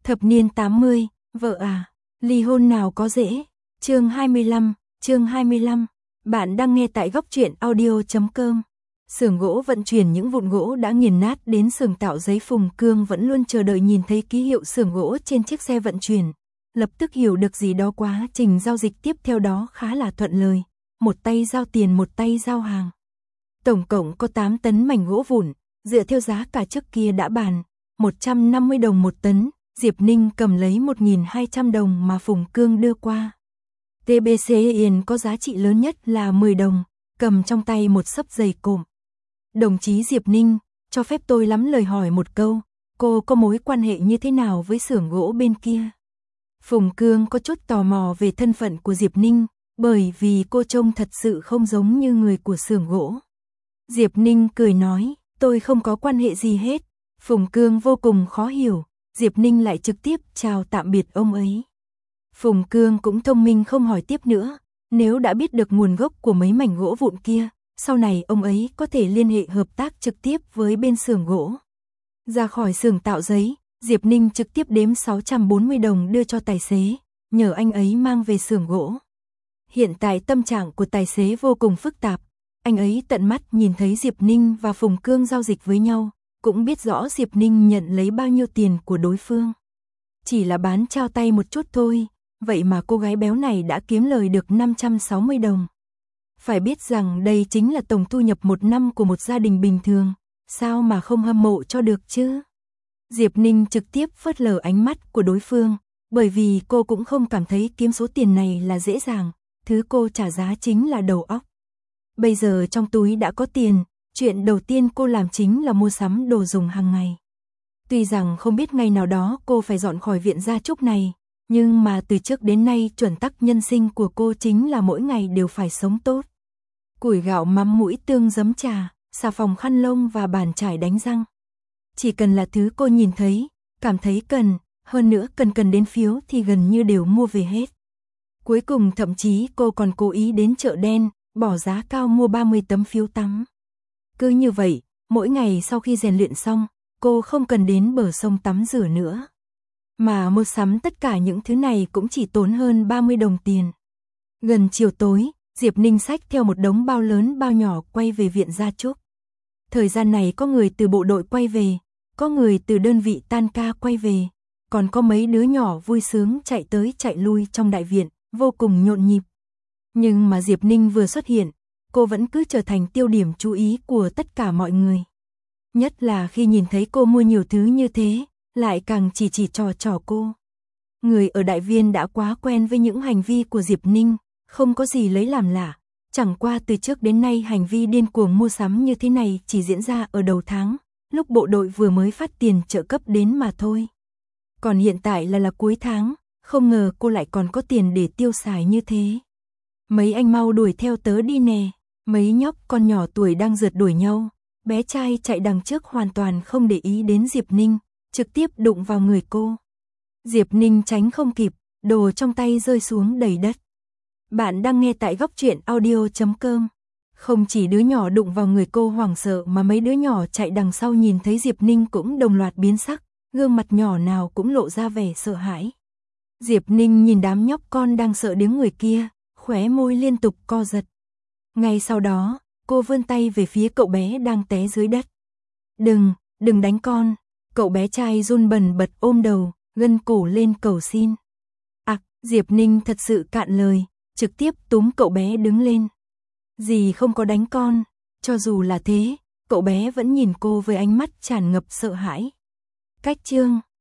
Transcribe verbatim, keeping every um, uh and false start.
Thập niên tám mươi, vợ à, ly hôn nào có dễ. Chương hai mươi lăm, chương hai mươi lăm. Bạn đang nghe tại góc truyện audio chấm com. Xưởng gỗ vận chuyển những vụn gỗ đã nghiền nát đến xưởng tạo giấy. Phùng Cương vẫn luôn chờ đợi nhìn thấy ký hiệu xưởng gỗ trên chiếc xe vận chuyển. Lập tức hiểu được gì đó, quá trình giao dịch tiếp theo đó khá là thuận lợi. Một tay giao tiền, một tay giao hàng. Tổng cộng có tám tấn mảnh gỗ vụn, dựa theo giá cả trước kia đã bàn, một trăm năm mươi đồng một tấn. Diệp Ninh cầm lấy một nghìn hai trăm đồng mà Phùng Cương đưa qua. tê bê xê Yên có giá trị lớn nhất là mười đồng, cầm trong tay một xấp dày cộm. Đồng chí Diệp Ninh, cho phép tôi lắm lời hỏi một câu, cô có mối quan hệ như thế nào với xưởng gỗ bên kia? Phùng Cương có chút tò mò về thân phận của Diệp Ninh, bởi vì cô trông thật sự không giống như người của xưởng gỗ. Diệp Ninh cười nói, tôi không có quan hệ gì hết. Phùng Cương vô cùng khó hiểu, Diệp Ninh lại trực tiếp chào tạm biệt ông ấy. Phùng Cương cũng thông minh không hỏi tiếp nữa, nếu đã biết được nguồn gốc của mấy mảnh gỗ vụn kia, sau này ông ấy có thể liên hệ hợp tác trực tiếp với bên xưởng gỗ. Ra khỏi xưởng tạo giấy, Diệp Ninh trực tiếp đếm sáu trăm bốn mươi đồng đưa cho tài xế, nhờ anh ấy mang về xưởng gỗ. Hiện tại tâm trạng của tài xế vô cùng phức tạp, anh ấy tận mắt nhìn thấy Diệp Ninh và Phùng Cương giao dịch với nhau, cũng biết rõ Diệp Ninh nhận lấy bao nhiêu tiền của đối phương. Chỉ là bán trao tay một chút thôi, vậy mà cô gái béo này đã kiếm lời được năm trăm sáu mươi đồng. Phải biết rằng đây chính là tổng thu nhập một năm của một gia đình bình thường, sao mà không hâm mộ cho được chứ? Diệp Ninh trực tiếp phớt lờ ánh mắt của đối phương, bởi vì cô cũng không cảm thấy kiếm số tiền này là dễ dàng, thứ cô trả giá chính là đầu óc. Bây giờ trong túi đã có tiền, chuyện đầu tiên cô làm chính là mua sắm đồ dùng hàng ngày. Tuy rằng không biết ngày nào đó cô phải dọn khỏi viện gia trúc này, nhưng mà từ trước đến nay chuẩn tắc nhân sinh của cô chính là mỗi ngày đều phải sống tốt. Củi gạo, mắm mũi, tương, giấm trà, xà phòng, khăn lông và bàn chải đánh răng. Chỉ cần là thứ cô nhìn thấy, cảm thấy cần, hơn nữa cần cần đến phiếu thì gần như đều mua về hết. Cuối cùng thậm chí cô còn cố ý đến chợ đen, bỏ giá cao mua ba mươi tấm phiếu tắm. Cứ như vậy, mỗi ngày sau khi rèn luyện xong, cô không cần đến bờ sông tắm rửa nữa. Mà mua sắm tất cả những thứ này cũng chỉ tốn hơn ba mươi đồng tiền. Gần chiều tối, Diệp Ninh xách theo một đống bao lớn bao nhỏ quay về viện gia trúc. Thời gian này có người từ bộ đội quay về, có người từ đơn vị tan ca quay về, còn có mấy đứa nhỏ vui sướng chạy tới chạy lui trong đại viện, vô cùng nhộn nhịp. Nhưng mà Diệp Ninh vừa xuất hiện, cô vẫn cứ trở thành tiêu điểm chú ý của tất cả mọi người. Nhất là khi nhìn thấy cô mua nhiều thứ như thế, lại càng chỉ chỉ trò trò cô. Người ở đại viên đã quá quen với những hành vi của Diệp Ninh, không có gì lấy làm lạ. Chẳng qua từ trước đến nay hành vi điên cuồng mua sắm như thế này chỉ diễn ra ở đầu tháng, lúc bộ đội vừa mới phát tiền trợ cấp đến mà thôi. Còn hiện tại là là cuối tháng, không ngờ cô lại còn có tiền để tiêu xài như thế. Mấy anh mau đuổi theo tớ đi nè. Mấy nhóc con nhỏ tuổi đang rượt đuổi nhau, bé trai chạy đằng trước hoàn toàn không để ý đến Diệp Ninh, trực tiếp đụng vào người cô. Diệp Ninh tránh không kịp, đồ trong tay rơi xuống đầy đất. Bạn đang nghe tại góc truyện audio chấm com. Không chỉ đứa nhỏ đụng vào người cô hoảng sợ mà mấy đứa nhỏ chạy đằng sau nhìn thấy Diệp Ninh cũng đồng loạt biến sắc, gương mặt nhỏ nào cũng lộ ra vẻ sợ hãi. Diệp Ninh nhìn đám nhóc con đang sợ đến người kia, khóe môi liên tục co giật. Ngay sau đó, cô vươn tay về phía cậu bé đang té dưới đất. Đừng, đừng đánh con. Cậu bé trai run bần bật ôm đầu, gân cổ lên cầu xin. À, Diệp Ninh thật sự cạn lời, trực tiếp túm cậu bé đứng lên. Dì không có đánh con. Cho dù là thế, cậu bé vẫn nhìn cô với ánh mắt tràn ngập sợ hãi. Cách chương